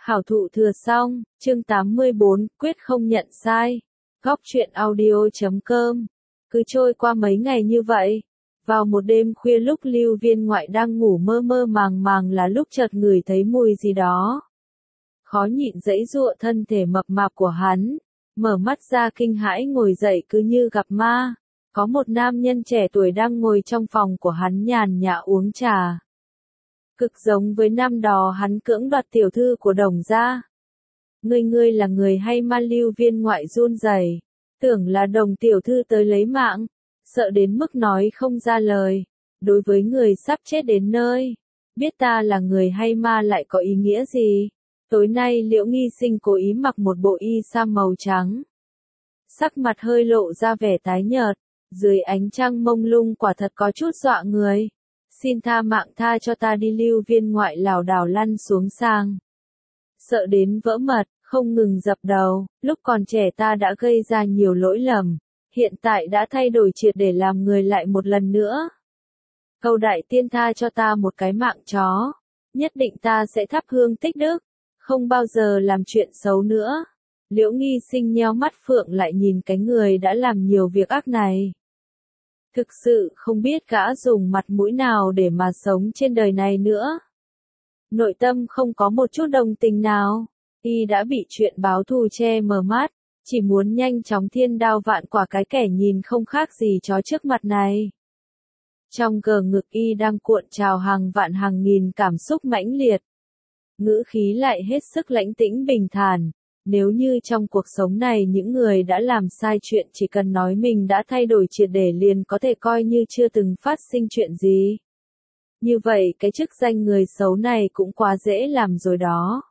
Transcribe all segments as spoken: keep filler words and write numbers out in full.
Khảo thụ thừa xong, chương tám mươi bốn, quyết không nhận sai. Góc truyện audio chấm com. Cứ trôi qua mấy ngày như vậy. Vào một đêm khuya lúc Lưu Viên Ngoại đang ngủ mơ mơ màng màng là lúc chợt ngửi thấy mùi gì đó. Khó nhịn giãy giụa thân thể mập mạp của hắn. Mở mắt ra kinh hãi ngồi dậy cứ như gặp ma. Có một nam nhân trẻ tuổi đang ngồi trong phòng của hắn nhàn nhã uống trà. Cực giống với năm đó hắn cưỡng đoạt tiểu thư của Đồng gia. Ngươi ngươi là người hay ma? Lưu Viên Ngoại run rẩy, tưởng là Đồng tiểu thư tới lấy mạng, sợ đến mức nói không ra lời. Đối với người sắp chết đến nơi, biết ta là người hay ma lại có ý nghĩa gì? Tối nay Liễu Nghi Sinh cố ý mặc một bộ y sa màu trắng. Sắc mặt hơi lộ ra vẻ tái nhợt, dưới ánh trăng mông lung quả thật có chút dọa người. Xin tha mạng tha cho ta đi. Lưu Viên Ngoại lảo đảo lăn xuống sàng. Sợ đến vỡ mật, không ngừng dập đầu, lúc còn trẻ ta đã gây ra nhiều lỗi lầm, hiện tại đã thay đổi triệt để làm người lại một lần nữa. Cầu đại tiên tha cho ta một cái mạng chó, nhất định ta sẽ thắp hương tích đức, không bao giờ làm chuyện xấu nữa. Liễu Nghi Sinh nheo mắt phượng lại nhìn cái người đã làm nhiều việc ác này. Thực sự không biết gã dùng mặt mũi nào để mà sống trên đời này nữa. Nội tâm không có một chút đồng tình nào. Y đã bị chuyện báo thù che mờ mắt, chỉ muốn nhanh chóng thiên đao vạn quả cái kẻ nhìn không khác gì chó trước mặt này. Trong cờ ngực Y đang cuộn trào hàng vạn hàng nghìn cảm xúc mãnh liệt. Ngữ khí lại hết sức lãnh tĩnh bình thản. Nếu như trong cuộc sống này những người đã làm sai chuyện chỉ cần nói mình đã thay đổi triệt để liền có thể coi như chưa từng phát sinh chuyện gì. Như vậy cái chức danh người xấu này cũng quá dễ làm rồi đó.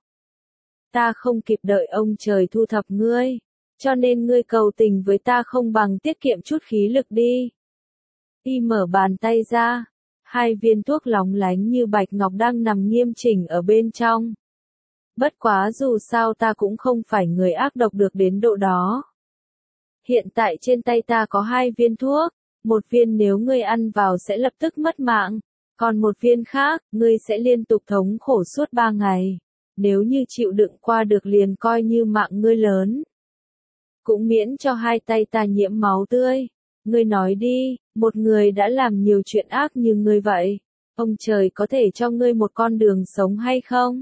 Ta không kịp đợi ông trời thu thập ngươi, cho nên ngươi cầu tình với ta không bằng tiết kiệm chút khí lực đi. Y mở bàn tay ra, hai viên thuốc lóng lánh như bạch ngọc đang nằm nghiêm chỉnh ở bên trong. Bất quá dù sao ta cũng không phải người ác độc được đến độ đó. Hiện tại trên tay ta có hai viên thuốc, một viên nếu ngươi ăn vào sẽ lập tức mất mạng, còn một viên khác, ngươi sẽ liên tục thống khổ suốt ba ngày. Nếu như chịu đựng qua được liền coi như mạng ngươi lớn. Cũng miễn cho hai tay ta nhiễm máu tươi. Ngươi nói đi, một người đã làm nhiều chuyện ác như ngươi vậy, ông trời có thể cho ngươi một con đường sống hay không?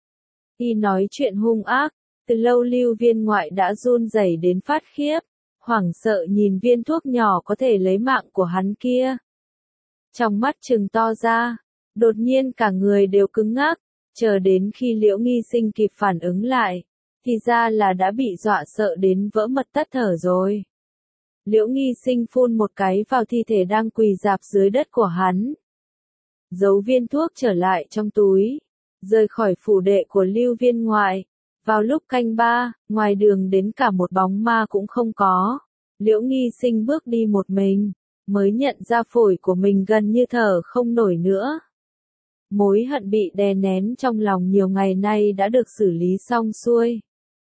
Y nói chuyện hung ác, từ lâu Lưu Viên Ngoại đã run rẩy đến phát khiếp, hoảng sợ nhìn viên thuốc nhỏ có thể lấy mạng của hắn kia. Trong mắt trừng to ra, đột nhiên cả người đều cứng ngắc, chờ đến khi Liễu Nghi Sinh kịp phản ứng lại, thì ra là đã bị dọa sợ đến vỡ mật tắt thở rồi. Liễu Nghi Sinh phun một cái vào thi thể đang quỳ rạp dưới đất của hắn. Giấu viên thuốc trở lại trong túi. Rời khỏi phủ đệ của Lưu Viên Ngoại. Vào lúc canh ba, ngoài đường đến cả một bóng ma cũng không có. Liễu Nghi Sinh bước đi một mình, mới nhận ra phổi của mình gần như thở không nổi nữa. Mối hận bị đè nén trong lòng nhiều ngày nay đã được xử lý xong xuôi.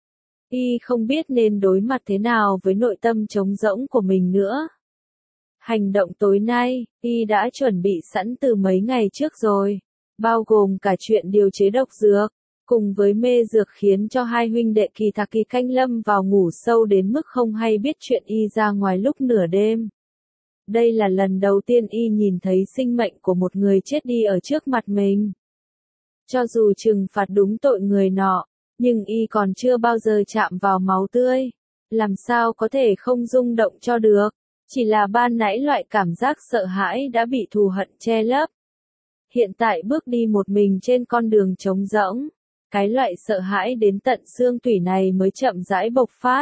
Y không biết nên đối mặt thế nào với nội tâm trống rỗng của mình nữa. Hành động tối nay, Y đã chuẩn bị sẵn từ mấy ngày trước rồi. Bao gồm cả chuyện điều chế độc dược, cùng với mê dược khiến cho hai huynh đệ Kỳ Thạc Kỳ Canh lâm vào ngủ sâu đến mức không hay biết chuyện Y ra ngoài lúc nửa đêm. Đây là lần đầu tiên Y nhìn thấy sinh mệnh của một người chết đi ở trước mặt mình. Cho dù trừng phạt đúng tội người nọ, nhưng Y còn chưa bao giờ chạm vào máu tươi. Làm sao có thể không rung động cho được, chỉ là ban nãy loại cảm giác sợ hãi đã bị thù hận che lấp. Hiện tại bước đi một mình trên con đường trống rỗng, cái loại sợ hãi đến tận xương tủy này mới chậm rãi bộc phát.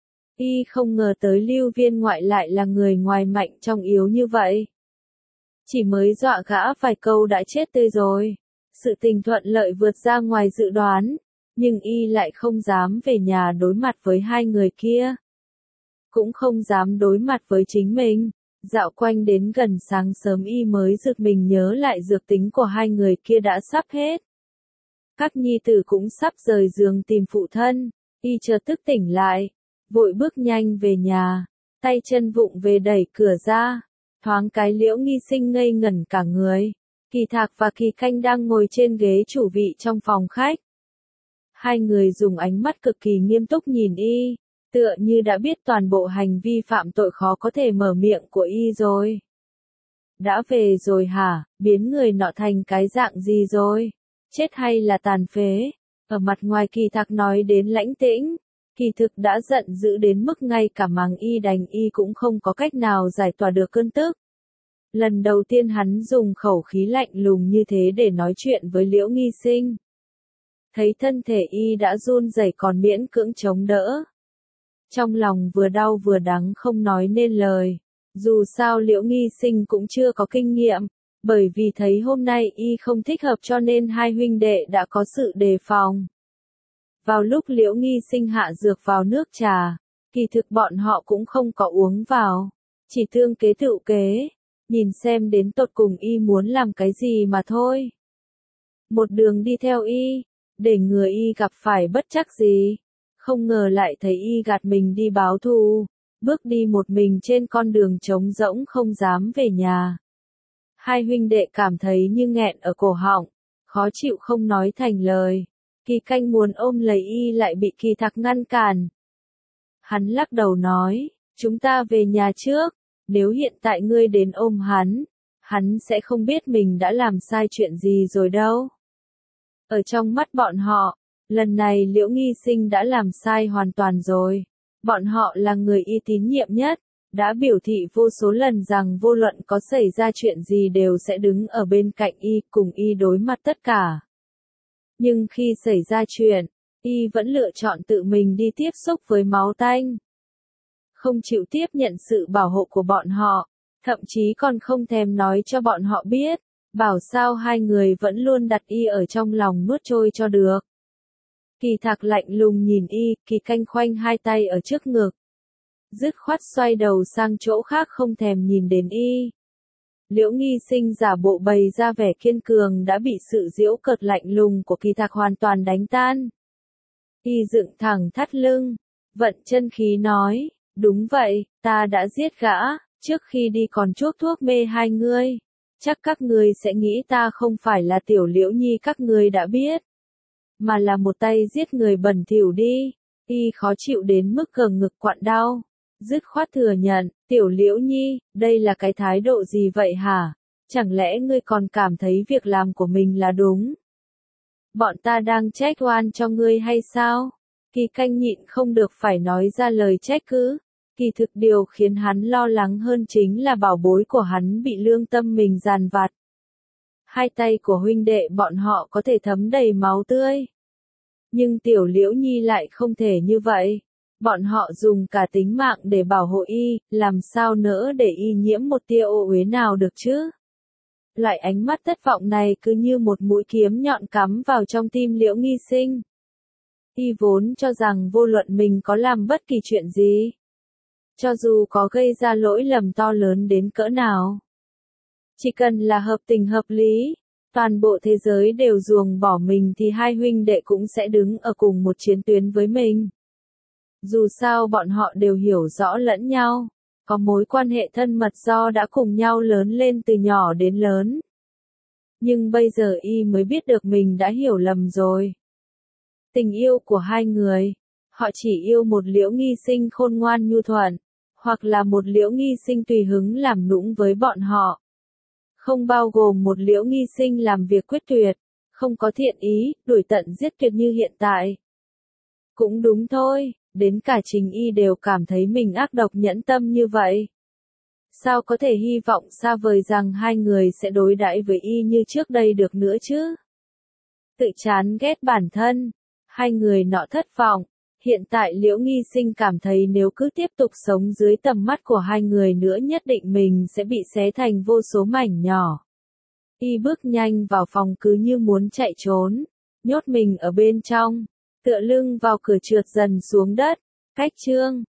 Y không ngờ tới Lưu Viên Ngoại lại là người ngoài mạnh trong yếu như vậy. Chỉ mới dọa gã vài câu đã chết tươi rồi. Sự tình thuận lợi vượt ra ngoài dự đoán, nhưng Y lại không dám về nhà đối mặt với hai người kia. Cũng không dám đối mặt với chính mình. Dạo quanh đến gần sáng sớm Y mới giật mình nhớ lại dược tính của hai người kia đã sắp hết. Các nhi tử cũng sắp rời giường tìm phụ thân. Y chợt tức tỉnh lại, vội bước nhanh về nhà, tay chân vụng về đẩy cửa ra. Thoáng cái Liễu Nghi Sinh ngây ngẩn cả người. Kỳ Thạc và Kỳ Canh đang ngồi trên ghế chủ vị trong phòng khách. Hai người dùng ánh mắt cực kỳ nghiêm túc nhìn y, tựa như đã biết toàn bộ hành vi phạm tội khó có thể mở miệng của y rồi. Đã về rồi hả, biến người nọ thành cái dạng gì rồi? Chết hay là tàn phế? Ở mặt ngoài Kỳ Thạc nói đến lãnh tĩnh, kỳ thực đã giận dữ đến mức ngay cả mắng y đánh y cũng không có cách nào giải tỏa được cơn tức. Lần đầu tiên hắn dùng khẩu khí lạnh lùng như thế để nói chuyện với Liễu Nghi Sinh. Thấy thân thể y đã run rẩy còn miễn cưỡng chống đỡ. Trong lòng vừa đau vừa đắng không nói nên lời. Dù sao Liễu Nghi Sinh cũng chưa có kinh nghiệm, bởi vì thấy hôm nay y không thích hợp cho nên hai huynh đệ đã có sự đề phòng. Vào lúc Liễu Nghi Sinh hạ dược vào nước trà, kỳ thực bọn họ cũng không có uống vào, chỉ tương kế tựu kế, nhìn xem đến tột cùng y muốn làm cái gì mà thôi. Một đường đi theo y, để ngừa y gặp phải bất trắc gì, không ngờ lại thấy y gạt mình đi báo thù, bước đi một mình trên con đường trống rỗng không dám về nhà. Hai huynh đệ cảm thấy như nghẹn ở cổ họng, khó chịu không nói thành lời. Kỳ Canh muốn ôm lấy y lại bị Kỳ Thạc ngăn cản. Hắn lắc đầu nói, chúng ta về nhà trước, nếu hiện tại ngươi đến ôm hắn, hắn sẽ không biết mình đã làm sai chuyện gì rồi đâu. Ở trong mắt bọn họ, lần này Liễu Nghi Sinh đã làm sai hoàn toàn rồi. Bọn họ là người y tín nhiệm nhất, đã biểu thị vô số lần rằng vô luận có xảy ra chuyện gì đều sẽ đứng ở bên cạnh y cùng y đối mặt tất cả. Nhưng khi xảy ra chuyện, y vẫn lựa chọn tự mình đi tiếp xúc với máu tanh. Không chịu tiếp nhận sự bảo hộ của bọn họ, thậm chí còn không thèm nói cho bọn họ biết, bảo sao hai người vẫn luôn đặt y ở trong lòng nuốt trôi cho được. Kỳ Thạc lạnh lùng nhìn y, Kỳ Canh khoanh hai tay ở trước ngực. Dứt khoát xoay đầu sang chỗ khác không thèm nhìn đến y. Liễu Nghi Sinh giả bộ bày ra vẻ kiên cường đã bị sự giễu cợt lạnh lùng của Kỳ Thạc hoàn toàn đánh tan. Y dựng thẳng thắt lưng, vận chân khí nói, đúng vậy, ta đã giết gã, trước khi đi còn chuốc thuốc mê hai ngươi. Chắc các ngươi sẽ nghĩ ta không phải là tiểu Liễu Nhi các ngươi đã biết, mà là một tay giết người bẩn thỉu đi. Y khó chịu đến mức gờ ngực quặn đau. Dứt khoát thừa nhận, tiểu Liễu Nhi, đây là cái thái độ gì vậy hả? Chẳng lẽ ngươi còn cảm thấy việc làm của mình là đúng? Bọn ta đang trách oan cho ngươi hay sao? Kỳ Canh nhịn không được phải nói ra lời trách cứ. Kỳ thực điều khiến hắn lo lắng hơn chính là bảo bối của hắn bị lương tâm mình giàn vặt. Hai tay của huynh đệ bọn họ có thể thấm đầy máu tươi. Nhưng tiểu Liễu Nhi lại không thể như vậy. Bọn họ dùng cả tính mạng để bảo hộ y, làm sao nỡ để y nhiễm một tia ô uế nào được chứ? Loại ánh mắt thất vọng này cứ như một mũi kiếm nhọn cắm vào trong tim Liễu Nghi Sinh. Y vốn cho rằng vô luận mình có làm bất kỳ chuyện gì, cho dù có gây ra lỗi lầm to lớn đến cỡ nào, chỉ cần là hợp tình hợp lý, toàn bộ thế giới đều ruồng bỏ mình thì hai huynh đệ cũng sẽ đứng ở cùng một chiến tuyến với mình. Dù sao bọn họ đều hiểu rõ lẫn nhau, có mối quan hệ thân mật do đã cùng nhau lớn lên từ nhỏ đến lớn. Nhưng bây giờ y mới biết được mình đã hiểu lầm rồi. Tình yêu của hai người, họ chỉ yêu một Liễu Nghi Sinh khôn ngoan nhu thuận, hoặc là một Liễu Nghi Sinh tùy hứng làm nũng với bọn họ. Không bao gồm một Liễu Nghi Sinh làm việc quyết tuyệt, không có thiện ý, đuổi tận giết tuyệt như hiện tại. Cũng đúng thôi, đến cả chính y đều cảm thấy mình ác độc nhẫn tâm như vậy. Sao có thể hy vọng xa vời rằng hai người sẽ đối đãi với y như trước đây được nữa chứ? Tự chán ghét bản thân, hai người nọ thất vọng. Hiện tại Liễu Nghi Sinh cảm thấy nếu cứ tiếp tục sống dưới tầm mắt của hai người nữa nhất định mình sẽ bị xé thành vô số mảnh nhỏ. Y bước nhanh vào phòng cứ như muốn chạy trốn, nhốt mình ở bên trong, tựa lưng vào cửa trượt dần xuống đất. Cách chương